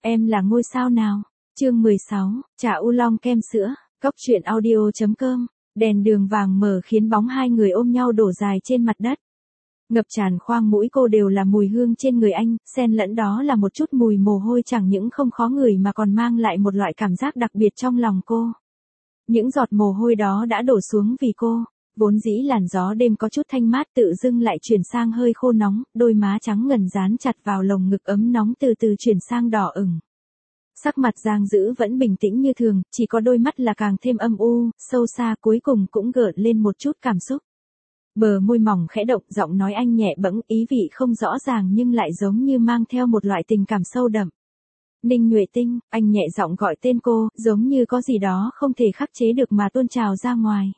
Em là ngôi sao nào? Chương 16, trà u long kem sữa, cóc truyện audio.com. Đèn đường vàng mờ khiến bóng hai người ôm nhau đổ dài trên mặt đất. Ngập tràn khoang mũi cô đều là mùi hương trên người anh, xen lẫn đó là một chút mùi mồ hôi chẳng những không khó ngửi mà còn mang lại một loại cảm giác đặc biệt trong lòng cô. Những giọt mồ hôi đó đã đổ xuống vì cô. Vốn dĩ làn gió đêm có chút thanh mát tự dưng lại chuyển sang hơi khô nóng, đôi má trắng ngần dán chặt vào lồng ngực ấm nóng từ từ chuyển sang đỏ ửng. Sắc mặt Giang Dữ vẫn bình tĩnh như thường, chỉ có đôi mắt là càng thêm âm u, sâu xa cuối cùng cũng gợn lên một chút cảm xúc. Bờ môi mỏng khẽ động, giọng nói anh nhẹ bẫng, ý vị không rõ ràng nhưng lại giống như mang theo một loại tình cảm sâu đậm. Ninh Nhuệ Tinh, anh nhẹ giọng gọi tên cô, giống như có gì đó không thể khắc chế được mà tuôn trào ra ngoài.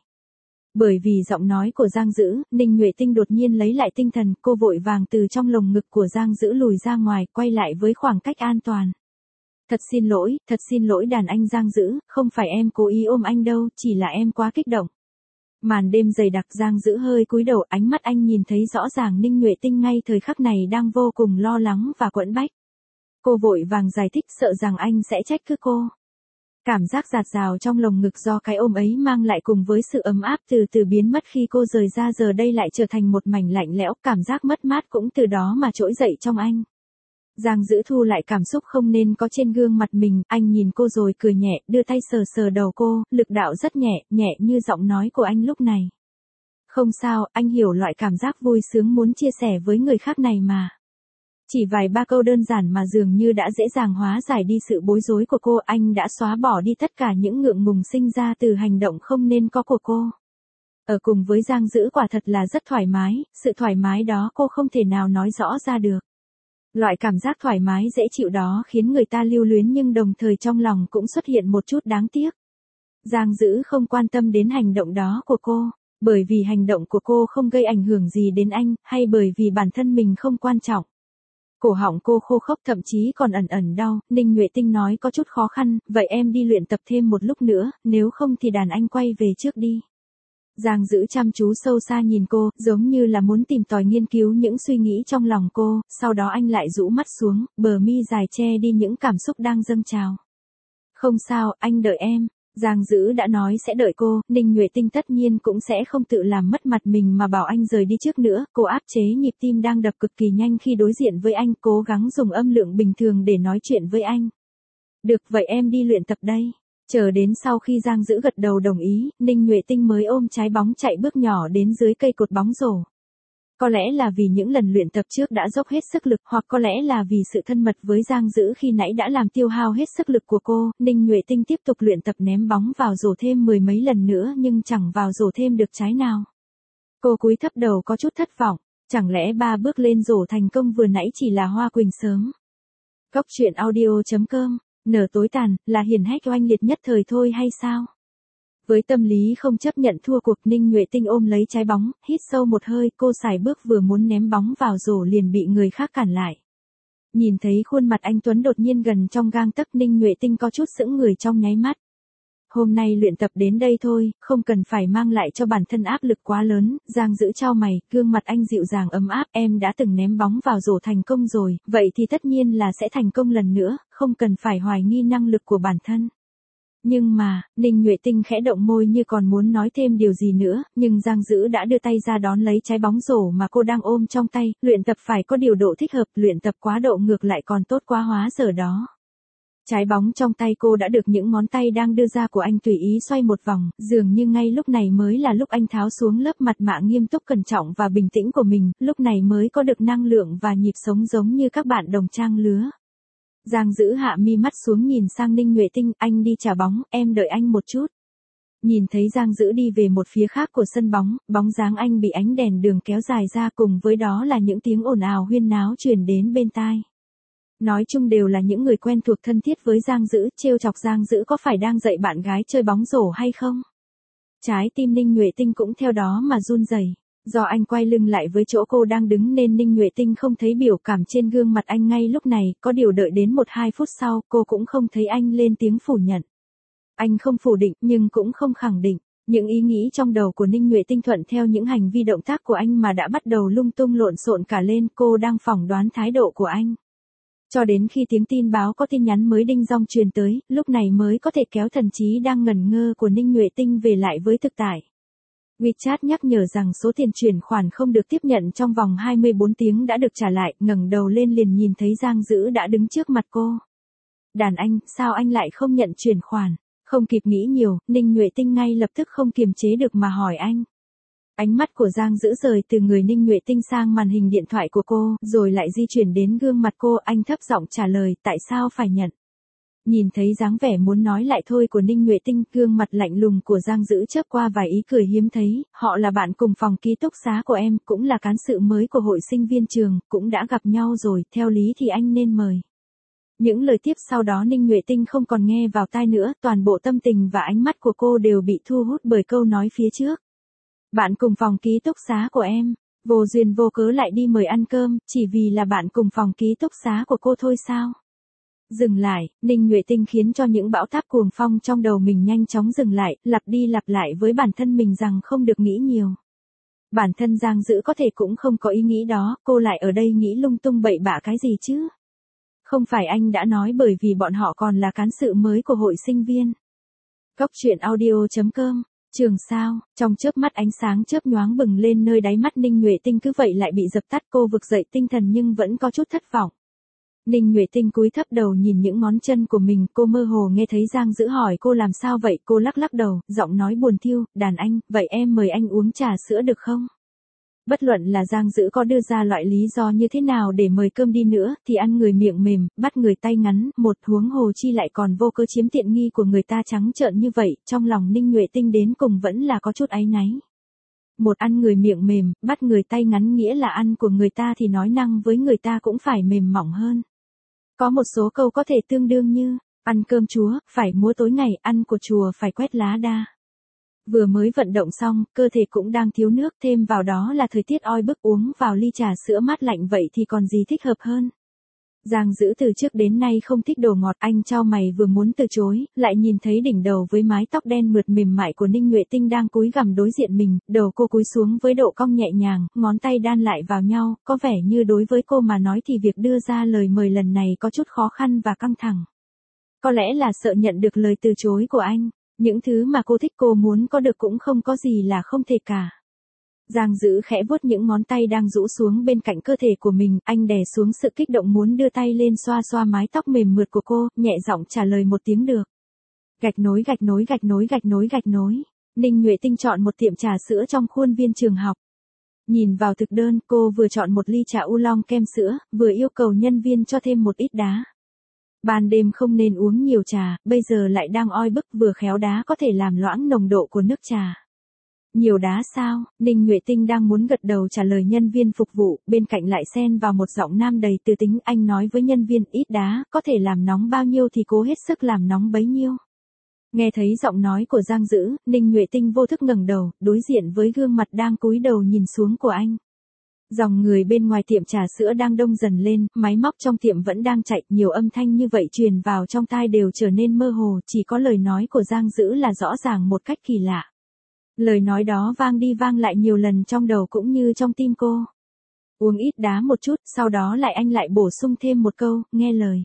Bởi vì giọng nói của Giang Dữ, Ninh Nhuệ Tinh đột nhiên lấy lại tinh thần, cô vội vàng từ trong lồng ngực của Giang Dữ lùi ra ngoài, quay lại với khoảng cách an toàn. Thật xin lỗi đàn anh Giang Dữ, không phải em cố ý ôm anh đâu, chỉ là em quá kích động. Màn đêm dày đặc, Giang Dữ hơi cúi đầu, ánh mắt anh nhìn thấy rõ ràng Ninh Nhuệ Tinh ngay thời khắc này đang vô cùng lo lắng và quẫn bách. Cô vội vàng giải thích sợ rằng anh sẽ trách cứ cô. Cảm giác dạt dào trong lồng ngực do cái ôm ấy mang lại cùng với sự ấm áp từ từ biến mất khi cô rời ra giờ đây lại trở thành một mảnh lạnh lẽo, cảm giác mất mát cũng từ đó mà trỗi dậy trong anh. Giang Dữ thu lại cảm xúc không nên có trên gương mặt mình, anh nhìn cô rồi cười nhẹ, đưa tay sờ sờ đầu cô, lực đạo rất nhẹ, nhẹ như giọng nói của anh lúc này. Không sao, anh hiểu loại cảm giác vui sướng muốn chia sẻ với người khác này mà. Chỉ vài ba câu đơn giản mà dường như đã dễ dàng hóa giải đi sự bối rối của cô, anh đã xóa bỏ đi tất cả những ngượng ngùng sinh ra từ hành động không nên có của cô. Ở cùng với Giang Dữ quả thật là rất thoải mái, sự thoải mái đó cô không thể nào nói rõ ra được. Loại cảm giác thoải mái dễ chịu đó khiến người ta lưu luyến nhưng đồng thời trong lòng cũng xuất hiện một chút đáng tiếc. Giang Dữ không quan tâm đến hành động đó của cô, bởi vì hành động của cô không gây ảnh hưởng gì đến anh, hay bởi vì bản thân mình không quan trọng. Cổ họng cô khô khốc thậm chí còn ẩn ẩn đau, Ninh Nhuệ Tinh nói có chút khó khăn, vậy em đi luyện tập thêm một lúc nữa, nếu không thì đàn anh quay về trước đi. Giang Dữ chăm chú sâu xa nhìn cô, giống như là muốn tìm tòi nghiên cứu những suy nghĩ trong lòng cô, sau đó anh lại rũ mắt xuống, bờ mi dài che đi những cảm xúc đang dâng trào. Không sao, anh đợi em. Giang Dữ đã nói sẽ đợi cô, Ninh Nhuệ Tinh tất nhiên cũng sẽ không tự làm mất mặt mình mà bảo anh rời đi trước nữa, cô áp chế nhịp tim đang đập cực kỳ nhanh khi đối diện với anh, cố gắng dùng âm lượng bình thường để nói chuyện với anh. Được vậy em đi luyện tập đây. Chờ đến sau khi Giang Dữ gật đầu đồng ý, Ninh Nhuệ Tinh mới ôm trái bóng chạy bước nhỏ đến dưới cây cột bóng rổ. Có lẽ là vì những lần luyện tập trước đã dốc hết sức lực, hoặc có lẽ là vì sự thân mật với Giang Dữ khi nãy đã làm tiêu hao hết sức lực của cô, Ninh Nhuệ Tinh tiếp tục luyện tập ném bóng vào rổ thêm mười mấy lần nữa nhưng chẳng vào rổ thêm được trái nào. Cô cúi thấp đầu có chút thất vọng, chẳng lẽ 3 bước lên rổ thành công vừa nãy chỉ là hoa quỳnh sớm. Cóc truyện audio.com, nở tối tàn, là hiển hách oanh liệt nhất thời thôi hay sao? Với tâm lý không chấp nhận thua cuộc, Ninh Nhuệ Tinh ôm lấy trái bóng, hít sâu một hơi, cô sải bước vừa muốn ném bóng vào rổ liền bị người khác cản lại. Nhìn thấy khuôn mặt anh Tuấn đột nhiên gần trong gang tấc, Ninh Nhuệ Tinh có chút sững người trong nháy mắt. Hôm nay luyện tập đến đây thôi, không cần phải mang lại cho bản thân áp lực quá lớn. Giang Dữ chau mày, gương mặt anh dịu dàng ấm áp, em đã từng ném bóng vào rổ thành công rồi, vậy thì tất nhiên là sẽ thành công lần nữa, không cần phải hoài nghi năng lực của bản thân. Nhưng mà, Ninh Nhuệ Tinh khẽ động môi như còn muốn nói thêm điều gì nữa, nhưng Giang Dữ đã đưa tay ra đón lấy trái bóng rổ mà cô đang ôm trong tay, luyện tập phải có điều độ thích hợp, luyện tập quá độ ngược lại còn tốt quá hóa giờ đó. Trái bóng trong tay cô đã được những ngón tay đang đưa ra của anh tùy ý xoay một vòng, dường như ngay lúc này mới là lúc anh tháo xuống lớp mặt nạ nghiêm túc cẩn trọng và bình tĩnh của mình, lúc này mới có được năng lượng và nhịp sống giống như các bạn đồng trang lứa. Giang Dữ hạ mi mắt xuống nhìn sang Ninh Nhuệ Tinh, anh đi trả bóng, em đợi anh một chút. Nhìn thấy Giang Dữ đi về một phía khác của sân bóng, bóng dáng anh bị ánh đèn đường kéo dài ra cùng với đó là những tiếng ồn ào huyên náo truyền đến bên tai. Nói chung đều là những người quen thuộc thân thiết với Giang Dữ, trêu chọc Giang Dữ có phải đang dạy bạn gái chơi bóng rổ hay không? Trái tim Ninh Nhuệ Tinh cũng theo đó mà run rẩy. Do anh quay lưng lại với chỗ cô đang đứng nên Ninh Nhuệ Tinh không thấy biểu cảm trên gương mặt anh ngay lúc này, có điều đợi đến 1-2 phút sau, cô cũng không thấy anh lên tiếng phủ nhận. Anh không phủ định, nhưng cũng không khẳng định. Những ý nghĩ trong đầu của Ninh Nhuệ Tinh thuận theo những hành vi động tác của anh mà đã bắt đầu lung tung lộn xộn cả lên, cô đang phỏng đoán thái độ của anh. Cho đến khi tiếng tin báo có tin nhắn mới đinh dong truyền tới, lúc này mới có thể kéo thần trí đang ngẩn ngơ của Ninh Nhuệ Tinh về lại với thực tại. WeChat nhắc nhở rằng số tiền chuyển khoản không được tiếp nhận trong vòng 24 tiếng đã được trả lại, ngẩng đầu lên liền nhìn thấy Giang Dữ đã đứng trước mặt cô. Đàn anh, sao anh lại không nhận chuyển khoản? Không kịp nghĩ nhiều, Ninh Nhuệ Tinh ngay lập tức không kiềm chế được mà hỏi anh. Ánh mắt của Giang Dữ rời từ người Ninh Nhuệ Tinh sang màn hình điện thoại của cô, rồi lại di chuyển đến gương mặt cô, anh thấp giọng trả lời, tại sao phải nhận? Nhìn thấy dáng vẻ muốn nói lại thôi của Ninh Nhuệ Tinh, gương mặt lạnh lùng của Giang Dữ chớp qua vài ý cười hiếm thấy, họ là bạn cùng phòng ký túc xá của em, cũng là cán sự mới của hội sinh viên trường, cũng đã gặp nhau rồi, theo lý thì anh nên mời. Những lời tiếp sau đó Ninh Nhuệ Tinh không còn nghe vào tai nữa, toàn bộ tâm tình và ánh mắt của cô đều bị thu hút bởi câu nói phía trước. Bạn cùng phòng ký túc xá của em, vô duyên vô cớ lại đi mời ăn cơm, chỉ vì là bạn cùng phòng ký túc xá của cô thôi sao? Dừng lại, Ninh Nhuệ Tinh khiến cho những bão táp cuồng phong trong đầu mình nhanh chóng dừng lại, lặp đi lặp lại với bản thân mình rằng không được nghĩ nhiều. Bản thân Giang Dữ có thể cũng không có ý nghĩ đó, cô lại ở đây nghĩ lung tung bậy bạ cái gì chứ? Không phải anh đã nói bởi vì bọn họ còn là cán sự mới của hội sinh viên. Góc truyện audio.com, trường sao, trong chớp mắt ánh sáng chớp nhoáng bừng lên nơi đáy mắt Ninh Nhuệ Tinh cứ vậy lại bị dập tắt, cô vực dậy tinh thần nhưng vẫn có chút thất vọng. Ninh Nhuệ Tinh cúi thấp đầu nhìn những ngón chân của mình, cô mơ hồ nghe thấy Giang Dữ hỏi cô làm sao vậy, cô lắc lắc đầu, giọng nói buồn thiu, đàn anh, vậy em mời anh uống trà sữa được không? Bất luận là Giang Dữ có đưa ra loại lý do như thế nào để mời cơm đi nữa, thì ăn người miệng mềm, bắt người tay ngắn, một huống hồ chi lại còn vô cớ chiếm tiện nghi của người ta trắng trợn như vậy, trong lòng Ninh Nhuệ Tinh đến cùng vẫn là có chút áy náy. Một ăn người miệng mềm, bắt người tay ngắn nghĩa là ăn của người ta thì nói năng với người ta cũng phải mềm mỏng hơn. Có một số câu có thể tương đương như, ăn cơm chúa, phải múa tối ngày, ăn của chùa phải quét lá đa. Vừa mới vận động xong, cơ thể cũng đang thiếu nước, thêm vào đó là thời tiết oi bức, uống vào ly trà sữa mát lạnh vậy thì còn gì thích hợp hơn. Giang Dữ từ trước đến nay không thích đồ ngọt, anh chau mày vừa muốn từ chối, lại nhìn thấy đỉnh đầu với mái tóc đen mượt mềm mại của Ninh Nhuệ Tinh đang cúi gằm đối diện mình, đầu cô cúi xuống với độ cong nhẹ nhàng, ngón tay đan lại vào nhau, có vẻ như đối với cô mà nói thì việc đưa ra lời mời lần này có chút khó khăn và căng thẳng. Có lẽ là sợ nhận được lời từ chối của anh, những thứ mà cô thích cô muốn có được cũng không có gì là không thể cả. Giang Dữ khẽ vuốt những ngón tay đang rũ xuống bên cạnh cơ thể của mình, anh đè xuống sự kích động muốn đưa tay lên xoa xoa mái tóc mềm mượt của cô, nhẹ giọng trả lời một tiếng được. Gạch nối gạch nối gạch nối gạch nối gạch nối. Ninh Nhuệ Tinh chọn một tiệm trà sữa trong khuôn viên trường học. Nhìn vào thực đơn, cô vừa chọn một ly trà oolong kem sữa, vừa yêu cầu nhân viên cho thêm một ít đá. Ban đêm không nên uống nhiều trà, bây giờ lại đang oi bức, vừa khéo đá có thể làm loãng nồng độ của nước trà. Nhiều đá sao? Ninh Nhuệ Tinh đang muốn gật đầu trả lời nhân viên phục vụ, bên cạnh lại xen vào một giọng nam đầy tư tính, anh nói với nhân viên ít đá, có thể làm nóng bao nhiêu thì cố hết sức làm nóng bấy nhiêu. Nghe thấy giọng nói của Giang Dữ, Ninh Nhuệ Tinh vô thức ngẩng đầu, đối diện với gương mặt đang cúi đầu nhìn xuống của anh. Dòng người bên ngoài tiệm trà sữa đang đông dần lên, máy móc trong tiệm vẫn đang chạy, nhiều âm thanh như vậy truyền vào trong tai đều trở nên mơ hồ, chỉ có lời nói của Giang Dữ là rõ ràng một cách kỳ lạ. Lời nói đó vang đi vang lại nhiều lần trong đầu cũng như trong tim cô. Uống ít đá một chút, sau đó anh lại bổ sung thêm một câu, nghe lời.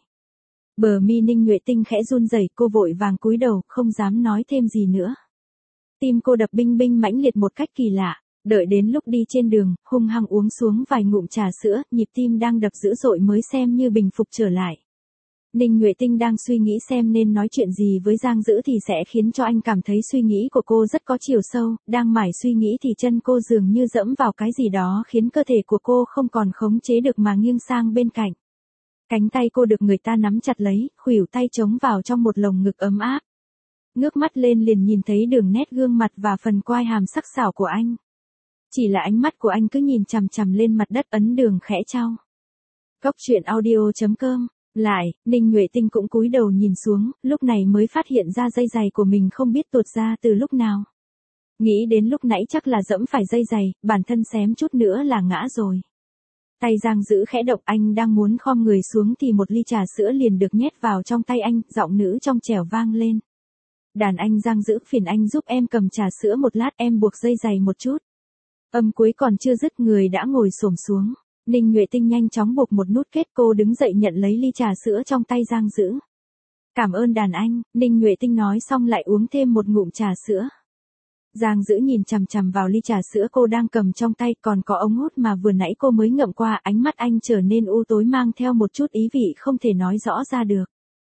Bờ mi Ninh Nhuệ Tinh khẽ run rẩy, cô vội vàng cúi đầu, không dám nói thêm gì nữa. Tim cô đập binh binh mãnh liệt một cách kỳ lạ. Đợi đến lúc đi trên đường, hung hăng uống xuống vài ngụm trà sữa, nhịp tim đang đập dữ dội mới xem như bình phục trở lại. Ninh Nhuệ Tinh đang suy nghĩ xem nên nói chuyện gì với Giang Dữ thì sẽ khiến cho anh cảm thấy suy nghĩ của cô rất có chiều sâu, đang mải suy nghĩ thì chân cô dường như dẫm vào cái gì đó khiến cơ thể của cô không còn khống chế được mà nghiêng sang bên cạnh. Cánh tay cô được người ta nắm chặt lấy, khuỷu tay chống vào trong một lồng ngực ấm áp. Ngước mắt lên liền nhìn thấy đường nét gương mặt và phần quai hàm sắc sảo của anh. Chỉ là ánh mắt của anh cứ nhìn chằm chằm lên mặt đất, ấn đường khẽ trao. Góc truyện audio.com. Lại, Ninh Nhuệ Tinh cũng cúi đầu nhìn xuống, lúc này mới phát hiện ra dây giày của mình không biết tuột ra từ lúc nào. Nghĩ đến lúc nãy chắc là dẫm phải dây giày, bản thân xém chút nữa là ngã rồi. Tay Giang Dữ khẽ động, anh đang muốn khom người xuống thì một ly trà sữa liền được nhét vào trong tay anh, giọng nữ trong trẻo vang lên. Đàn anh Giang Dữ, phiền anh giúp em cầm trà sữa một lát, em buộc dây giày một chút. Âm cuối còn chưa dứt người đã ngồi xổm xuống. Ninh Nhuệ Tinh nhanh chóng buộc một nút kết, cô đứng dậy nhận lấy ly trà sữa trong tay Giang Dữ. Cảm ơn đàn anh, Ninh Nhuệ Tinh nói xong lại uống thêm một ngụm trà sữa. Giang Dữ nhìn chằm chằm vào ly trà sữa cô đang cầm trong tay, còn có ống hút mà vừa nãy cô mới ngậm qua, ánh mắt anh trở nên u tối mang theo một chút ý vị không thể nói rõ ra được.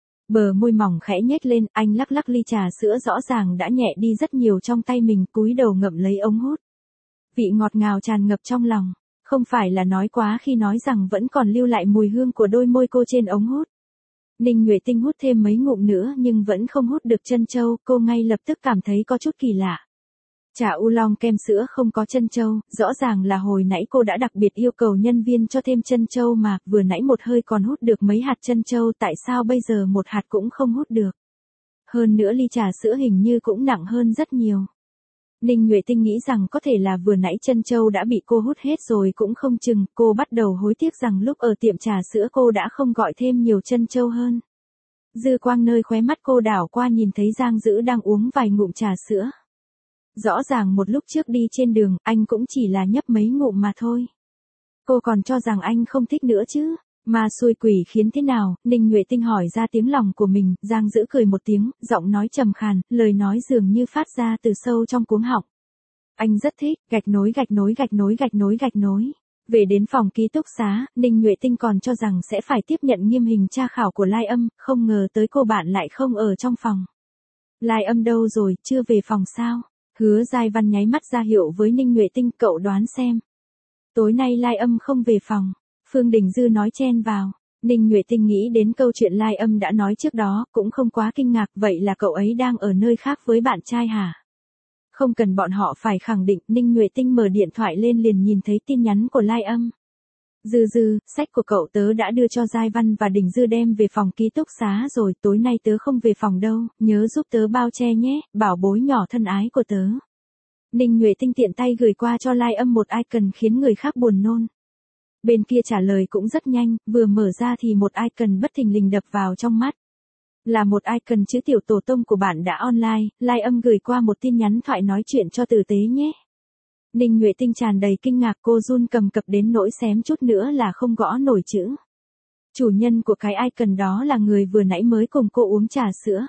Bờ môi mỏng khẽ nhếch lên, anh lắc lắc ly trà sữa rõ ràng đã nhẹ đi rất nhiều trong tay mình, cúi đầu ngậm lấy ống hút. Vị ngọt ngào tràn ngập trong lòng, không phải là nói quá khi nói rằng vẫn còn lưu lại mùi hương của đôi môi cô trên ống hút. Ninh Nhuệ Tinh hút thêm mấy ngụm nữa nhưng vẫn không hút được trân châu, cô ngay lập tức cảm thấy có chút kỳ lạ. Trà oolong kem sữa không có trân châu, rõ ràng là hồi nãy cô đã đặc biệt yêu cầu nhân viên cho thêm trân châu mà, vừa nãy một hơi còn hút được mấy hạt trân châu, tại sao bây giờ một hạt cũng không hút được. Hơn nữa ly trà sữa hình như cũng nặng hơn rất nhiều. Ninh Nhuệ Tinh nghĩ rằng có thể là vừa nãy trân châu đã bị cô hút hết rồi cũng không chừng, cô bắt đầu hối tiếc rằng lúc ở tiệm trà sữa cô đã không gọi thêm nhiều trân châu hơn. Dư quang nơi khóe mắt cô đảo qua nhìn thấy Giang Dữ đang uống vài ngụm trà sữa. Rõ ràng một lúc trước đi trên đường, anh cũng chỉ là nhấp mấy ngụm mà thôi. Cô còn cho rằng anh không thích nữa chứ. Mà xui quỷ khiến thế nào, Ninh Nhuệ Tinh hỏi ra tiếng lòng của mình, Giang Dữ cười một tiếng, giọng nói trầm khàn, lời nói dường như phát ra từ sâu trong cuống họng. Anh rất thích, gạch nối gạch nối gạch nối gạch nối gạch nối. Về đến phòng ký túc xá, Ninh Nhuệ Tinh còn cho rằng sẽ phải tiếp nhận nghiêm hình tra khảo của Lai Âm, không ngờ tới cô bạn lại không ở trong phòng. Lai Âm đâu rồi, chưa về phòng sao? Hứa Giai Văn nháy mắt ra hiệu với Ninh Nhuệ Tinh, cậu đoán xem. Tối nay Lai Âm không về phòng. Phương Đình Dư nói chen vào. Ninh Nhuệ Tinh nghĩ đến câu chuyện Lai Âm đã nói trước đó, cũng không quá kinh ngạc, vậy là cậu ấy đang ở nơi khác với bạn trai hả? Không cần bọn họ phải khẳng định, Ninh Nhuệ Tinh mở điện thoại lên liền nhìn thấy tin nhắn của Lai Âm. Dư Dư, sách của cậu tớ đã đưa cho Giai Văn và Đình Dư đem về phòng ký túc xá rồi, tối nay tớ không về phòng đâu, nhớ giúp tớ bao che nhé, bảo bối nhỏ thân ái của tớ. Ninh Nhuệ Tinh tiện tay gửi qua cho Lai Âm một icon khiến người khác buồn nôn. Bên kia trả lời cũng rất nhanh, vừa mở ra thì một icon bất thình lình đập vào trong mắt. Là một icon chữ tiểu tổ tông của bạn đã online, Lai Âm gửi qua một tin nhắn thoại nói chuyện cho tử tế nhé. Ninh Nhuệ Tinh tràn đầy kinh ngạc, cô run cầm cập đến nỗi xém chút nữa là không gõ nổi chữ. Chủ nhân của cái icon đó là người vừa nãy mới cùng cô uống trà sữa.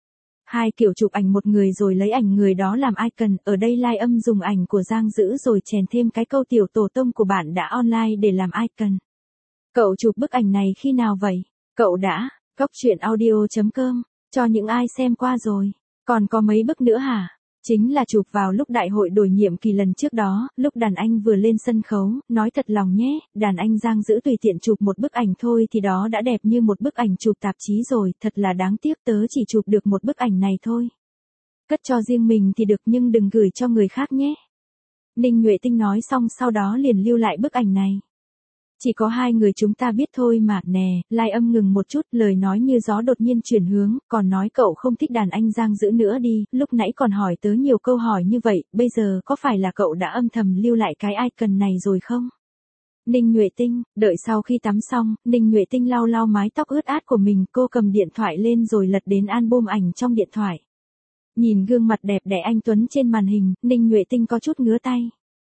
Hai kiểu chụp ảnh một người rồi lấy ảnh người đó làm icon, ở đây Lai Âm dùng ảnh của Giang Dữ rồi chèn thêm cái câu tiểu tổ tông của bạn đã online để làm icon. Cậu chụp bức ảnh này khi nào vậy? Cậu đã, coctruyện.audio.com, cho những ai xem qua rồi. Còn có mấy bức nữa hả? Chính là chụp vào lúc đại hội đổi nhiệm kỳ lần trước đó, lúc đàn anh vừa lên sân khấu, nói thật lòng nhé, đàn anh Giang Dữ tùy tiện chụp một bức ảnh thôi thì đó đã đẹp như một bức ảnh chụp tạp chí rồi, thật là đáng tiếc tớ chỉ chụp được một bức ảnh này thôi. Cất cho riêng mình thì được nhưng đừng gửi cho người khác nhé. Ninh Nhuệ Tinh nói xong sau đó liền lưu lại bức ảnh này. Chỉ có hai người chúng ta biết thôi mà, nè, Lai Âm ngừng một chút, lời nói như gió đột nhiên chuyển hướng, còn nói cậu không thích đàn anh Giang Dữ nữa đi, lúc nãy còn hỏi tớ nhiều câu hỏi như vậy, bây giờ có phải là cậu đã âm thầm lưu lại cái icon này rồi không? Ninh Nhuệ Tinh, đợi sau khi tắm xong, Ninh Nhuệ Tinh lau lau mái tóc ướt át của mình, cô cầm điện thoại lên rồi lật đến album ảnh trong điện thoại. Nhìn gương mặt đẹp đẽ anh Tuấn trên màn hình, Ninh Nhuệ Tinh có chút ngứa tay.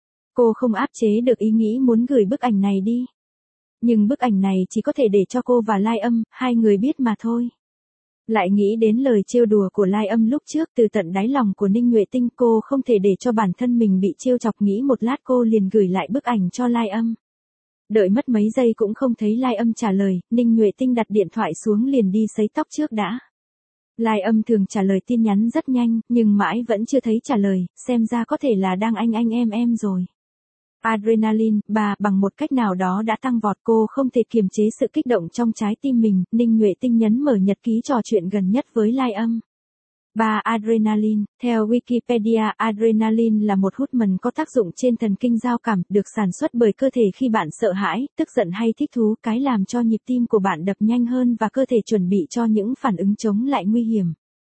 Cô không áp chế được ý nghĩ muốn gửi bức ảnh này đi. Nhưng bức ảnh này chỉ có thể để cho cô và Lai Âm, hai người biết mà thôi. Lại nghĩ đến lời trêu đùa của Lai Âm lúc trước, từ tận đáy lòng của Ninh Nhuệ Tinh, cô không thể để cho bản thân mình bị trêu chọc, nghĩ một lát cô liền gửi lại bức ảnh cho Lai Âm. Đợi mất mấy giây cũng không thấy Lai Âm trả lời, Ninh Nhuệ Tinh đặt điện thoại xuống liền đi sấy tóc trước đã. Lai Âm thường trả lời tin nhắn rất nhanh, nhưng mãi vẫn chưa thấy trả lời, xem ra có thể là đang anh em rồi. Adrenaline, bằng một cách nào đó đã tăng vọt, cô không thể kiềm chế sự kích động trong trái tim mình, Ninh Nhuệ Tinh nhấn mở nhật ký trò chuyện gần nhất với Lai Âm. Adrenaline, theo Wikipedia, adrenaline là một hormone có tác dụng trên thần kinh giao cảm, được sản xuất bởi cơ thể khi bạn sợ hãi, tức giận hay thích thú, cái làm cho nhịp tim của bạn đập nhanh hơn và cơ thể chuẩn bị cho những phản ứng chống lại nguy hiểm.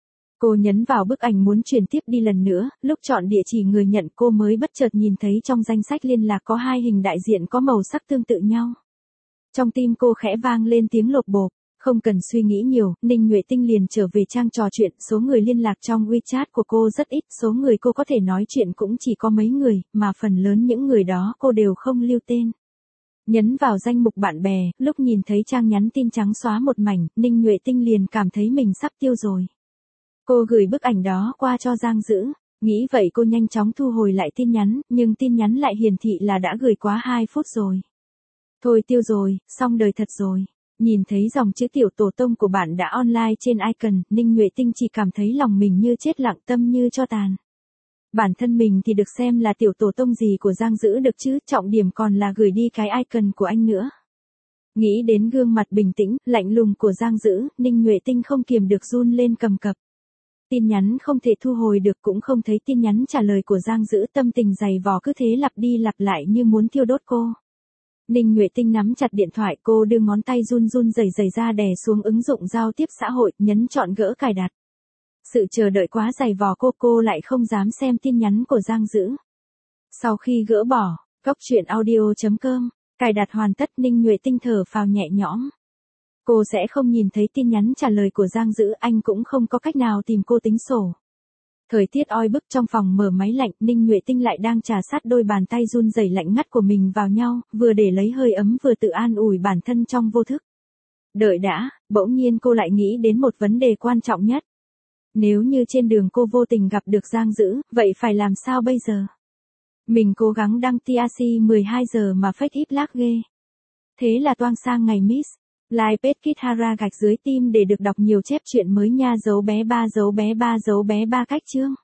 Cô nhấn vào bức ảnh muốn chuyển tiếp đi lần nữa, lúc chọn địa chỉ người nhận cô mới bất chợt nhìn thấy trong danh sách liên lạc có hai hình đại diện có màu sắc tương tự nhau. Trong tim cô khẽ vang lên tiếng lột bột, không cần suy nghĩ nhiều, Ninh Nhuệ Tinh liền trở về trang trò chuyện, số người liên lạc trong WeChat của cô rất ít, số người cô có thể nói chuyện cũng chỉ có mấy người, mà phần lớn những người đó cô đều không lưu tên. Nhấn vào danh mục bạn bè, lúc nhìn thấy trang nhắn tin trắng xóa một mảnh, Ninh Nhuệ Tinh liền cảm thấy mình sắp tiêu rồi. Cô gửi bức ảnh đó qua cho Giang Dữ. Nghĩ vậy cô nhanh chóng thu hồi lại tin nhắn, nhưng tin nhắn lại hiển thị là đã gửi quá 2 phút rồi. Thôi tiêu rồi, xong đời thật rồi. Nhìn thấy dòng chữ tiểu tổ tông của bạn đã online trên icon, Ninh Nhuệ Tinh chỉ cảm thấy lòng mình như chết lặng, tâm như tro tàn. Bản thân mình thì được xem là tiểu tổ tông gì của Giang Dữ được chứ, trọng điểm còn là gửi đi cái icon của anh nữa. Nghĩ đến gương mặt bình tĩnh, lạnh lùng của Giang Dữ, Ninh Nhuệ Tinh không kiềm được run lên cầm cập. Tin nhắn không thể thu hồi được, cũng không thấy tin nhắn trả lời của Giang Dữ, tâm tình dày vò cứ thế lặp đi lặp lại như muốn thiêu đốt cô. Ninh Nhuệ Tinh nắm chặt điện thoại, cô đưa ngón tay run run rẩy rẩy ra đè xuống ứng dụng giao tiếp xã hội, nhấn chọn gỡ cài đặt. Sự chờ đợi quá dày vò cô lại không dám xem tin nhắn của Giang Dữ. Sau khi gỡ bỏ, Cóc Truyện Audio.com, cài đặt hoàn tất, Ninh Nhuệ Tinh thở phào nhẹ nhõm. Cô sẽ không nhìn thấy tin nhắn trả lời của Giang Dữ, anh cũng không có cách nào tìm cô tính sổ. Thời tiết oi bức, trong phòng mở máy lạnh, Ninh Nhuệ Tinh lại đang trà sát đôi bàn tay run rẩy lạnh ngắt của mình vào nhau, vừa để lấy hơi ấm vừa tự an ủi bản thân trong vô thức. Đợi đã, bỗng nhiên cô lại nghĩ đến một vấn đề quan trọng nhất. Nếu như trên đường cô vô tình gặp được Giang Dữ, vậy phải làm sao bây giờ? Mình cố gắng đăng TRC 12 giờ mà fake ít lag ghê. Thế là toang sang ngày Miss Live page Kithara _ team để được đọc nhiều chép chuyện mới nha, dấu bé ba cách chương.